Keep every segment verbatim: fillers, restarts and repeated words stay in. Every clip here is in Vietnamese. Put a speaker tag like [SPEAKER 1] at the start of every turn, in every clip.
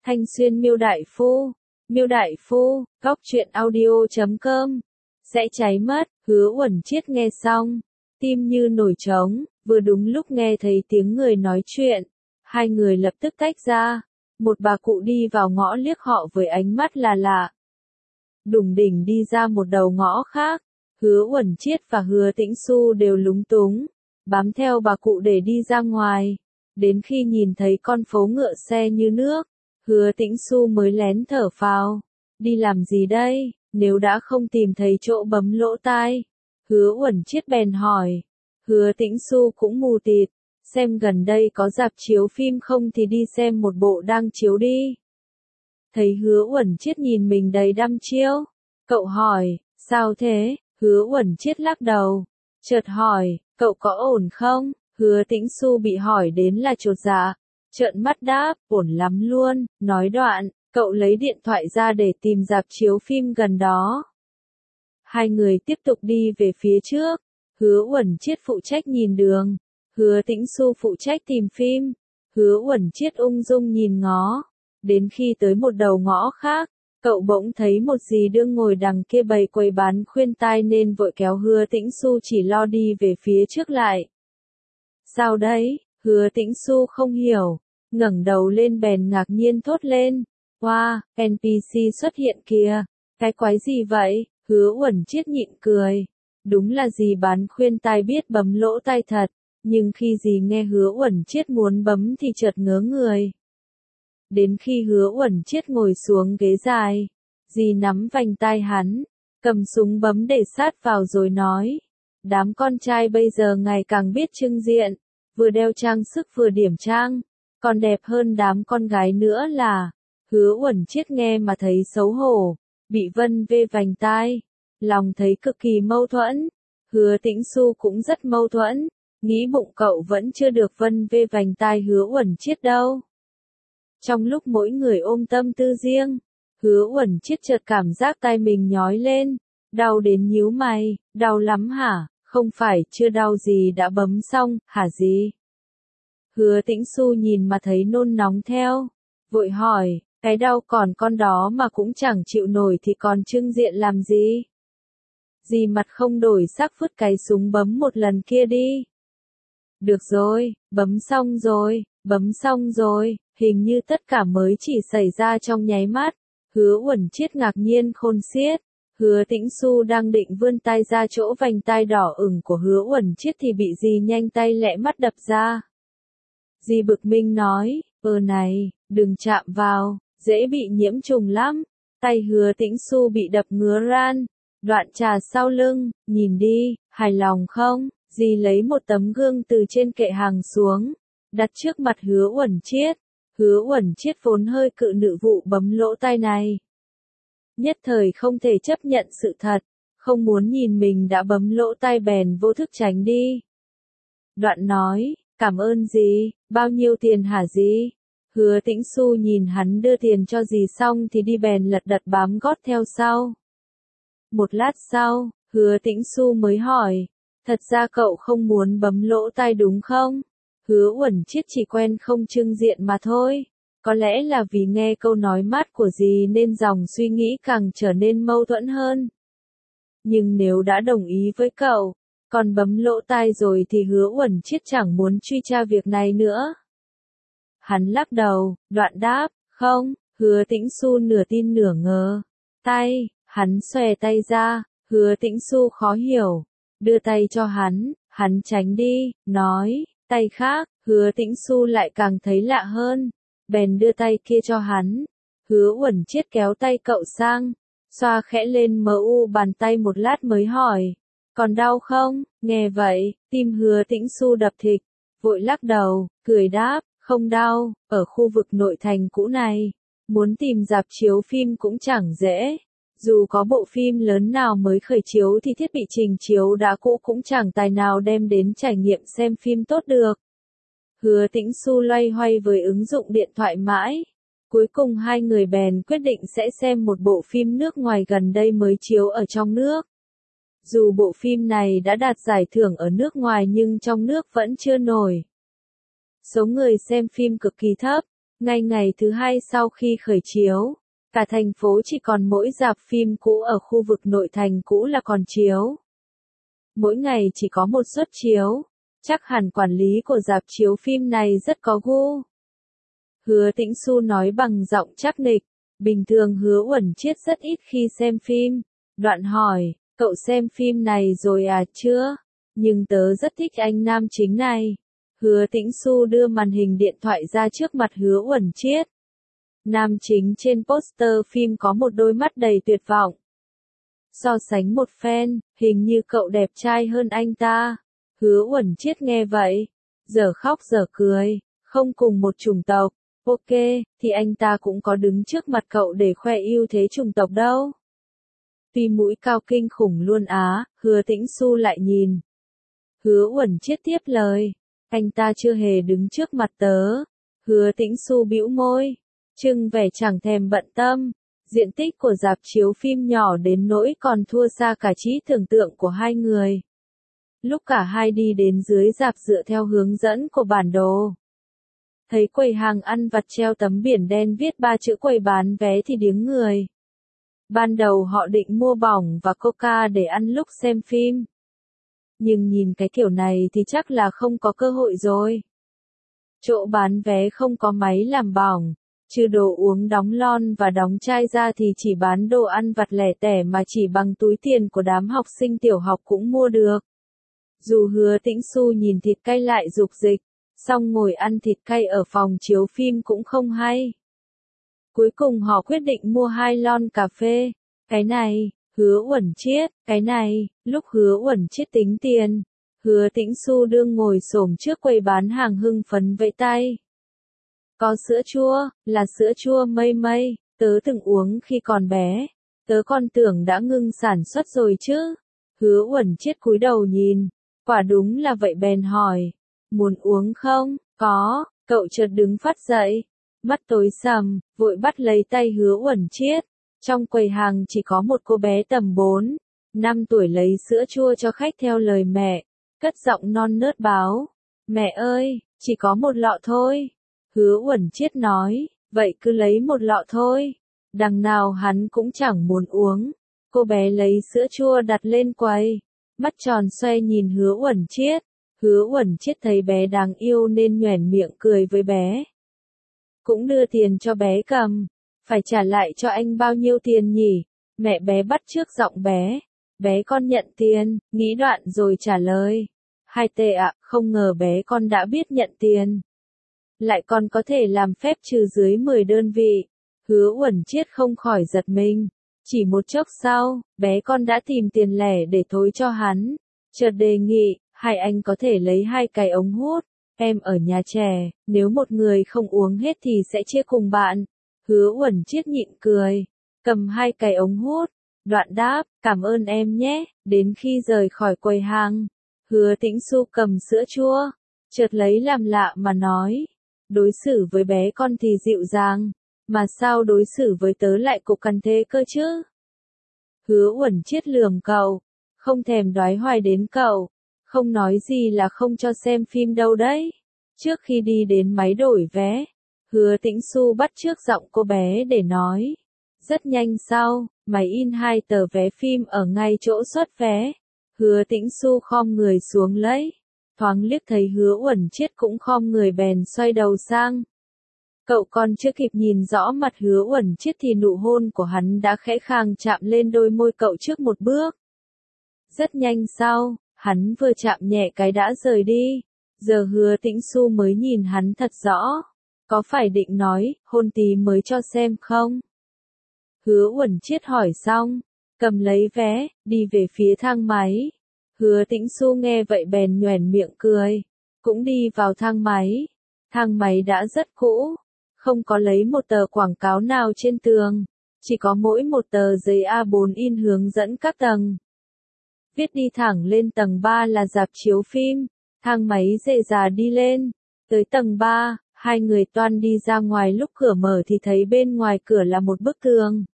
[SPEAKER 1] Thanh Xuyên Miêu Đại Phu, Miêu Đại Phu, góc truyện audio chấm com. Sẽ cháy mất, Hứa Uẩn Chiết nghe xong, tim như nổi trống, vừa đúng lúc nghe thấy tiếng người nói chuyện. Hai người lập tức tách ra, một bà cụ đi vào ngõ liếc họ với ánh mắt là lạ. Đùng đỉnh đi ra một đầu ngõ khác, Hứa Uẩn Chiết và Hứa Tĩnh Xu đều lúng túng, bám theo bà cụ để đi ra ngoài. Đến khi nhìn thấy con phố ngựa xe như nước, Hứa Tĩnh Xu mới lén thở phào. Đi làm gì đây, nếu đã không tìm thấy chỗ bấm lỗ tai? Hứa Uẩn Chiết bèn hỏi. Hứa Tĩnh Xu cũng mù tịt, xem gần đây có rạp chiếu phim không thì đi xem một bộ đang chiếu đi. Thấy Hứa Uẩn Chiết nhìn mình đầy đăm chiêu, cậu hỏi, sao thế? Hứa Uẩn Chiết lắc đầu, chợt hỏi, cậu có ổn không? Hứa Tĩnh Xu bị hỏi đến là chột dạ, trợn mắt đáp, ổn lắm luôn. Nói đoạn, cậu lấy điện thoại ra để tìm rạp chiếu phim gần đó. Hai người tiếp tục đi về phía trước, Hứa Uẩn Chiết phụ trách nhìn đường, Hứa Tĩnh Xu phụ trách tìm phim. Hứa Uẩn Chiết ung dung nhìn ngó, đến khi tới một đầu ngõ khác, cậu bỗng thấy một dì đương ngồi đằng kia bày quầy bán khuyên tai nên vội kéo Hứa Tĩnh Xu chỉ lo đi về phía trước lại. Sao đấy? Hứa Tĩnh Xu không hiểu, ngẩng đầu lên bèn ngạc nhiên thốt lên. Wow, en pê xê xuất hiện kìa, cái quái gì vậy? Hứa Uẩn Chiết nhịn cười. Đúng là dì bán khuyên tai biết bấm lỗ tai thật, nhưng khi dì nghe Hứa Uẩn Chiết muốn bấm thì chợt ngớ người. Đến khi Hứa Uẩn Chiết ngồi xuống ghế dài, dì nắm vành tai hắn, cầm súng bấm để sát vào rồi nói. Đám con trai bây giờ ngày càng biết trưng diện, vừa đeo trang sức vừa điểm trang, còn đẹp hơn đám con gái nữa là. Hứa Uẩn Chiết nghe mà thấy xấu hổ, bị vân vê vành tai, lòng thấy cực kỳ mâu thuẫn. Hứa Tĩnh Xu cũng rất mâu thuẫn, nghĩ bụng cậu vẫn chưa được vân vê vành tai Hứa Uẩn Chiết đâu. Trong lúc mỗi người ôm tâm tư riêng, Hứa Uẩn Chiết chợt cảm giác tai mình nhói lên, đau đến nhíu mày. Đau lắm hả? Không phải chưa đau gì đã bấm xong, hả gì? Hứa Tĩnh Xu nhìn mà thấy nôn nóng theo, vội hỏi, cái đau còn con đó mà cũng chẳng chịu nổi thì còn trưng diện làm gì? Dì mặt không đổi sắc vứt cái súng bấm một lần kia đi. Được rồi, bấm xong rồi, bấm xong rồi, hình như tất cả mới chỉ xảy ra trong nháy mắt. Hứa Uẩn Chiết ngạc nhiên khôn xiết. Hứa Tĩnh Xu đang định vươn tay ra chỗ vành tai đỏ ửng của Hứa Uẩn Chiết thì bị dì nhanh tay lẹ mắt đập ra. Dì bực minh nói, ơ này, đừng chạm vào, dễ bị nhiễm trùng lắm. Tay Hứa Tĩnh Xu bị đập ngứa ran, đoạn trà sau lưng, nhìn đi, hài lòng không? Dì lấy một tấm gương từ trên kệ hàng xuống, đặt trước mặt Hứa Uẩn Chiết. Hứa Uẩn Chiết vốn hơi cự nữ vụ bấm lỗ tai này, nhất thời không thể chấp nhận sự thật, không muốn nhìn mình đã bấm lỗ tai bèn vô thức tránh đi. Đoạn nói, cảm ơn dì, bao nhiêu tiền hả dì? Hứa Tĩnh Xu nhìn hắn đưa tiền cho dì xong thì đi bèn lật đật bám gót theo sau. Một lát sau, Hứa Tĩnh Xu mới hỏi, thật ra cậu không muốn bấm lỗ tai đúng không? Hứa Uẩn Chiết chỉ quen không trưng diện mà thôi. Có lẽ là vì nghe câu nói mát của dì nên dòng suy nghĩ càng trở nên mâu thuẫn hơn. Nhưng nếu đã đồng ý với cậu, còn bấm lỗ tai rồi thì Hứa Uẩn Chiết chẳng muốn truy tra việc này nữa. Hắn lắc đầu, đoạn đáp, không. Hứa Tĩnh Xu nửa tin nửa ngờ. Tay, hắn xòe tay ra, Hứa Tĩnh Xu khó hiểu, đưa tay cho hắn, hắn tránh đi, nói, tay khác. Hứa Tĩnh Xu lại càng thấy lạ hơn, bèn đưa tay kia cho hắn. Hứa Uẩn Chiết kéo tay cậu sang, xoa khẽ lên mờ u bàn tay một lát mới hỏi, còn đau không? Nghe vậy, tim Hứa Tĩnh Xu đập thịch, vội lắc đầu, cười đáp, không đau. Ở khu vực nội thành cũ này, muốn tìm rạp chiếu phim cũng chẳng dễ. Dù có bộ phim lớn nào mới khởi chiếu thì thiết bị trình chiếu đã cũ cũng chẳng tài nào đem đến trải nghiệm xem phim tốt được. Hứa Tĩnh Xu loay hoay với ứng dụng điện thoại mãi. Cuối cùng hai người bèn quyết định sẽ xem một bộ phim nước ngoài gần đây mới chiếu ở trong nước. Dù bộ phim này đã đạt giải thưởng ở nước ngoài nhưng trong nước vẫn chưa nổi. Số người xem phim cực kỳ thấp, Ngay ngày thứ hai sau khi khởi chiếu, cả thành phố chỉ còn mỗi rạp phim cũ ở khu vực nội thành cũ là còn chiếu. Mỗi ngày chỉ có một suất chiếu, chắc hẳn quản lý của rạp chiếu phim này rất có gu. Hứa Tĩnh Xu nói bằng giọng chắc nịch, bình thường Hứa Uẩn Chiết rất ít khi xem phim. Đoạn hỏi, cậu xem phim này rồi à? Chưa, nhưng tớ rất thích anh nam chính này. Hứa Tĩnh Xu đưa màn hình điện thoại ra trước mặt Hứa Uẩn Chiết. Nam chính trên poster phim có một đôi mắt đầy tuyệt vọng. So sánh một phen, hình như cậu đẹp trai hơn anh ta. Hứa Uẩn Chiết nghe vậy, giờ khóc giờ cười, không cùng một chủng tộc. Ok, thì anh ta cũng có đứng trước mặt cậu để khoe ưu thế chủng tộc đâu. Tuy mũi cao kinh khủng luôn á, Hứa Tĩnh Xu lại nhìn. Hứa Uẩn Chiết tiếp lời, anh ta chưa hề đứng trước mặt tớ. Hứa Tĩnh Xu bĩu môi, trưng vẻ chẳng thèm bận tâm. Diện tích của rạp chiếu phim nhỏ đến nỗi còn thua xa cả trí tưởng tượng của hai người. Lúc cả hai đi đến dưới rạp dựa theo hướng dẫn của bản đồ, thấy quầy hàng ăn vặt treo tấm biển đen viết ba chữ quầy bán vé thì điếng người. Ban đầu họ định mua bỏng và coca để ăn lúc xem phim. Nhưng nhìn cái kiểu này thì chắc là không có cơ hội rồi. Chỗ bán vé không có máy làm bỏng, trừ đồ uống đóng lon và đóng chai ra thì chỉ bán đồ ăn vặt lẻ tẻ mà chỉ bằng túi tiền của đám học sinh tiểu học cũng mua được. Dù Hứa Tĩnh Xu nhìn thịt cay lại dục dịch, xong ngồi ăn thịt cay ở phòng chiếu phim cũng không hay. Cuối cùng họ quyết định mua hai lon cà phê. Cái này, Hứa Uẩn Chiết, cái này, lúc Hứa Uẩn Chiết tính tiền, Hứa Tĩnh Xu đương ngồi xổm trước quầy bán hàng hưng phấn vẫy tay. Có sữa chua, là sữa chua mây mây, tớ từng uống khi còn bé, tớ còn tưởng đã ngưng sản xuất rồi chứ. Hứa Uẩn Chiết cúi đầu nhìn, quả đúng là vậy bèn hỏi, muốn uống không? Có, cậu chợt đứng phát dậy, mắt tối sầm, vội bắt lấy tay Hứa Uẩn Chiết. Trong quầy hàng chỉ có một cô bé tầm bốn, năm tuổi lấy sữa chua cho khách theo lời mẹ, cất giọng non nớt báo, mẹ ơi, chỉ có một lọ thôi. Hứa Uẩn Chiết nói, vậy cứ lấy một lọ thôi. Đằng nào hắn cũng chẳng muốn uống. Cô bé lấy sữa chua đặt lên quầy, mắt tròn xoay nhìn Hứa Uẩn Chiết. Hứa Uẩn Chiết thấy bé đáng yêu nên nhoẻn miệng cười với bé. Cũng đưa tiền cho bé cầm. Phải trả lại cho anh bao nhiêu tiền nhỉ? Mẹ bé bắt chước giọng bé. Bé con nhận tiền, nghĩ đoạn rồi trả lời. Hai tệ ạ, không ngờ bé con đã biết nhận tiền. Lại còn có thể làm phép trừ dưới mười đơn vị. Hứa Uẩn Chiết không khỏi giật mình. Chỉ một chốc sau, bé con đã tìm tiền lẻ để thối cho hắn. Chợt đề nghị, hai anh có thể lấy hai cái ống hút. Em ở nhà trẻ, nếu một người không uống hết thì sẽ chia cùng bạn. Hứa Uẩn Chiết nhịn cười, cầm hai cái ống hút. Đoạn đáp, cảm ơn em nhé. Đến khi rời khỏi quầy hàng, Hứa Tĩnh Xu cầm sữa chua, chợt lấy làm lạ mà nói. Đối xử với bé con thì dịu dàng, mà sao đối xử với tớ lại cục cằn thế cơ chứ? Hứa Uẩn Chiết lườm cậu, không thèm đoái hoài đến cậu, không nói gì là không cho xem phim đâu đấy. Trước khi đi đến máy đổi vé, Hứa Tĩnh Xu bắt chước giọng cô bé để nói. Rất nhanh sau, máy in hai tờ vé phim ở ngay chỗ xuất vé. Hứa Tĩnh Xu khom người xuống lấy. Thoáng liếc thấy Hứa Uẩn Chiết cũng khom người bèn xoay đầu sang. Cậu còn chưa kịp nhìn rõ mặt Hứa Uẩn Chiết thì nụ hôn của hắn đã khẽ khàng chạm lên đôi môi cậu trước một bước. Rất nhanh sau, hắn vừa chạm nhẹ cái đã rời đi. Giờ Hứa Tĩnh Xu mới nhìn hắn thật rõ. Có phải định nói, hôn tí mới cho xem không? Hứa Uẩn Chiết hỏi xong, cầm lấy vé, đi về phía thang máy. Hứa Tĩnh Xu nghe vậy bèn nhoẻn miệng cười, cũng đi vào thang máy. Thang máy đã rất cũ, không có lấy một tờ quảng cáo nào trên tường, chỉ có mỗi một tờ giấy A bốn in hướng dẫn các tầng. Viết đi thẳng lên tầng ba là rạp chiếu phim, thang máy dễ dà đi lên, tới tầng ba, hai người toan đi ra ngoài lúc cửa mở thì thấy bên ngoài cửa là một bức tường.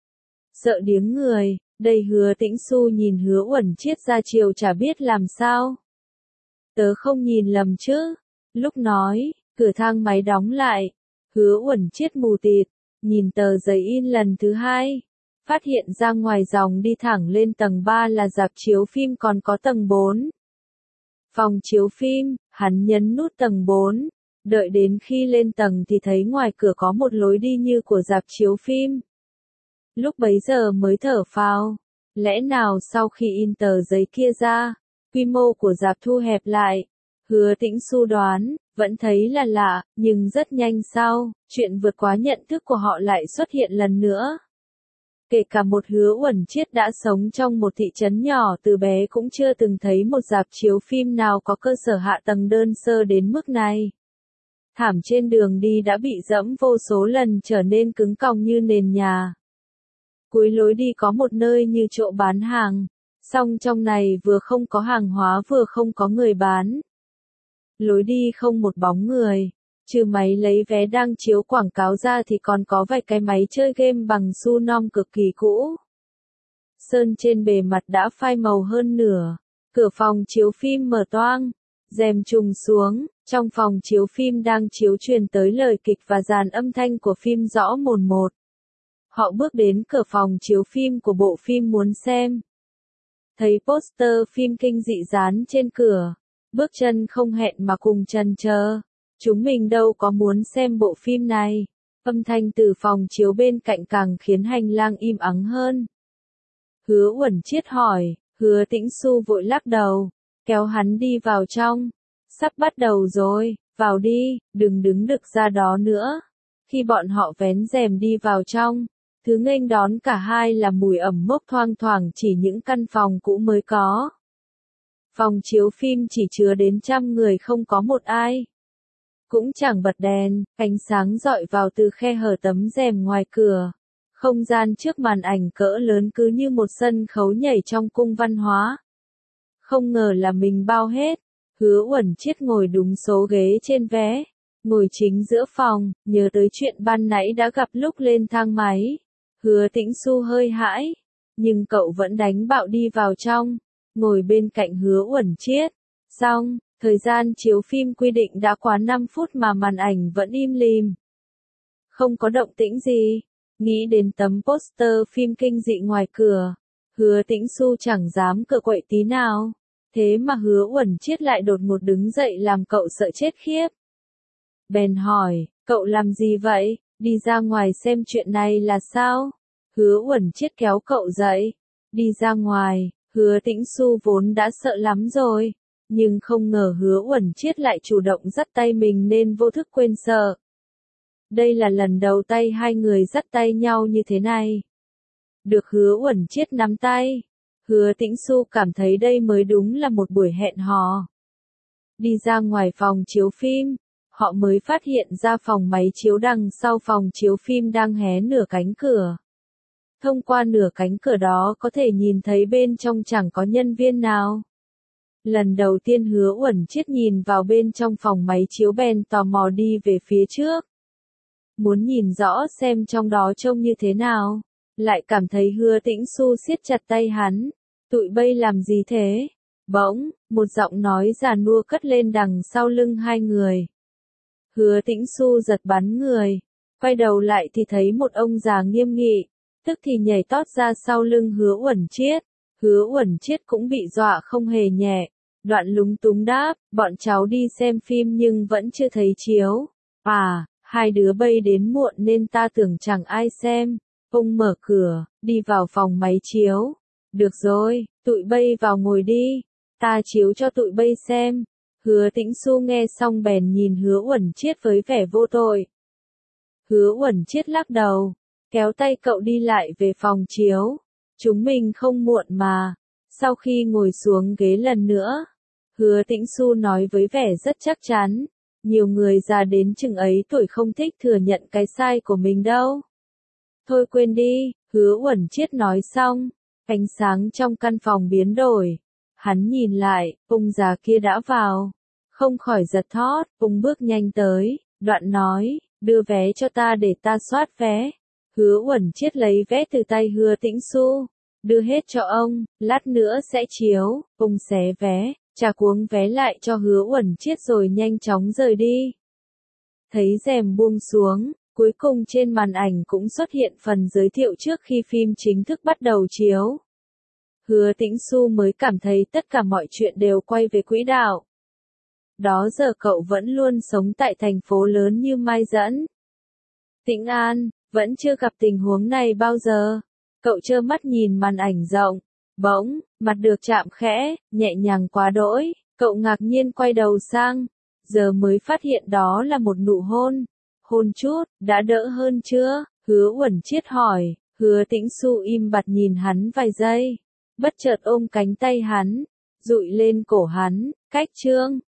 [SPEAKER 1] Sợ điếng người. Đây Hứa Tĩnh Xu nhìn Hứa Uẩn Chiết ra chiều chả biết làm sao. Tớ không nhìn lầm chứ? Lúc nói, cửa thang máy đóng lại. Hứa Uẩn Chiết mù tịt, nhìn tờ giấy in lần thứ hai, phát hiện ra ngoài dòng đi thẳng lên tầng ba là rạp chiếu phim còn có tầng bốn. Phòng chiếu phim, hắn nhấn nút tầng bốn, đợi đến khi lên tầng thì thấy ngoài cửa có một lối đi như của rạp chiếu phim. Lúc bấy giờ mới thở phào, lẽ nào sau khi in tờ giấy kia ra, quy mô của rạp thu hẹp lại. Hứa Tĩnh Xu đoán, vẫn thấy là lạ, nhưng rất nhanh sau, chuyện vượt quá nhận thức của họ lại xuất hiện lần nữa. Kể cả một Hứa Uẩn Chiết đã sống trong một thị trấn nhỏ từ bé cũng chưa từng thấy một rạp chiếu phim nào có cơ sở hạ tầng đơn sơ đến mức này. Thảm trên đường đi đã bị dẫm vô số lần trở nên cứng còng như nền nhà. Cuối lối đi có một nơi như chỗ bán hàng, song trong này vừa không có hàng hóa vừa không có người bán. Lối đi không một bóng người, trừ máy lấy vé đang chiếu quảng cáo ra thì còn có vài cái máy chơi game bằng su non cực kỳ cũ. Sơn trên bề mặt đã phai màu hơn nửa, cửa phòng chiếu phim mở toang, rèm trùng xuống, trong phòng chiếu phim đang chiếu truyền tới lời kịch và dàn âm thanh của phim rõ mồn một. Họ bước đến cửa phòng chiếu phim của bộ phim muốn xem. Thấy poster phim kinh dị dán trên cửa, bước chân không hẹn mà cùng chần chờ. Chúng mình đâu có muốn xem bộ phim này. Âm thanh từ phòng chiếu bên cạnh càng khiến hành lang im ắng hơn. Hứa Uẩn Chiết hỏi, Hứa Tĩnh Xu vội lắc đầu, kéo hắn đi vào trong. Sắp bắt đầu rồi, vào đi, đừng đứng đực ra đó nữa. Khi bọn họ vén rèm đi vào trong, thứ nghênh đón cả hai là mùi ẩm mốc thoang thoảng chỉ những căn phòng cũ mới có. Phòng chiếu phim chỉ chứa đến trăm người không có một ai. Cũng chẳng bật đèn, ánh sáng dọi vào từ khe hở tấm rèm ngoài cửa. Không gian trước màn ảnh cỡ lớn cứ như một sân khấu nhảy trong cung văn hóa. Không ngờ là mình bao hết. Hứa Uẩn Chiết ngồi đúng số ghế trên vé, ngồi chính giữa phòng, nhớ tới chuyện ban nãy đã gặp lúc lên thang máy. Hứa Tĩnh Xu hơi hãi, nhưng cậu vẫn đánh bạo đi vào trong, ngồi bên cạnh Hứa Uẩn Chiết. Xong, thời gian chiếu phim quy định đã quá năm phút mà màn ảnh vẫn im lìm. Không có động tĩnh gì, nghĩ đến tấm poster phim kinh dị ngoài cửa, Hứa Tĩnh Xu chẳng dám cựa quậy tí nào. Thế mà Hứa Uẩn Chiết lại đột ngột đứng dậy làm cậu sợ chết khiếp. Bèn hỏi, cậu làm gì vậy, đi ra ngoài xem chuyện này là sao? Hứa Uẩn Chiết kéo cậu dậy, đi ra ngoài. Hứa Tĩnh Xu vốn đã sợ lắm rồi, nhưng không ngờ Hứa Uẩn Chiết lại chủ động dắt tay mình nên vô thức quên sợ. Đây là lần đầu tay hai người dắt tay nhau như thế này. Được Hứa Uẩn Chiết nắm tay, Hứa Tĩnh Xu cảm thấy đây mới đúng là một buổi hẹn hò. Đi ra ngoài phòng chiếu phim, họ mới phát hiện ra phòng máy chiếu đằng sau phòng chiếu phim đang hé nửa cánh cửa. Thông qua nửa cánh cửa đó có thể nhìn thấy bên trong chẳng có nhân viên nào. Lần đầu tiên Hứa Uẩn Chiết nhìn vào bên trong phòng máy chiếu bèn tò mò đi về phía trước. Muốn nhìn rõ xem trong đó trông như thế nào, lại cảm thấy Hứa Tĩnh Xu siết chặt tay hắn. Tụi bay làm gì thế? Bỗng, một giọng nói già nua cất lên đằng sau lưng hai người. Hứa Tĩnh Xu giật bắn người, quay đầu lại thì thấy một ông già nghiêm nghị, tức thì nhảy tót ra sau lưng Hứa Uẩn Chiết. Hứa Uẩn Chiết cũng bị dọa không hề nhẹ, đoạn lúng túng đáp, bọn cháu đi xem phim nhưng vẫn chưa thấy chiếu. À, hai đứa bay đến muộn nên ta tưởng chẳng ai xem. Ông mở cửa, đi vào phòng máy chiếu. Được rồi, tụi bay vào ngồi đi, ta chiếu cho tụi bay xem. Hứa Tĩnh Xu nghe xong bèn nhìn Hứa Uẩn Chiết với vẻ vô tội. Hứa Uẩn Chiết lắc đầu, kéo tay cậu đi lại về phòng chiếu. Chúng mình không muộn mà. Sau khi ngồi xuống ghế lần nữa, Hứa Tĩnh Xu nói với vẻ rất chắc chắn. Nhiều người già đến chừng ấy tuổi không thích thừa nhận cái sai của mình đâu. Thôi quên đi, Hứa Uẩn Chiết nói xong, ánh sáng trong căn phòng biến đổi. Hắn nhìn lại, ông già kia đã vào. Không khỏi giật thót, ông bước nhanh tới, đoạn nói, đưa vé cho ta để ta soát vé. Hứa Uẩn Chiết lấy vé từ tay Hứa Tĩnh Xu, đưa hết cho ông, lát nữa sẽ chiếu. Ông xé vé, trả cuống vé lại cho Hứa Uẩn Chiết rồi nhanh chóng rời đi. Thấy rèm buông xuống, cuối cùng trên màn ảnh cũng xuất hiện phần giới thiệu trước khi phim chính thức bắt đầu chiếu. Hứa Tĩnh Xu mới cảm thấy tất cả mọi chuyện đều quay về quỹ đạo. Đó giờ cậu vẫn luôn sống tại thành phố lớn như Mai Dẫn, Tĩnh An, vẫn chưa gặp tình huống này bao giờ. Cậu trơ mắt nhìn màn ảnh rộng, bỗng, mặt được chạm khẽ, nhẹ nhàng quá đỗi, cậu ngạc nhiên quay đầu sang, giờ mới phát hiện đó là một nụ hôn. Hôn chút, đã đỡ hơn chưa? Hứa Uẩn Chiết hỏi, Hứa Tĩnh Xu im bặt nhìn hắn vài giây, bất chợt ôm cánh tay hắn, dụi lên cổ hắn, cách Trương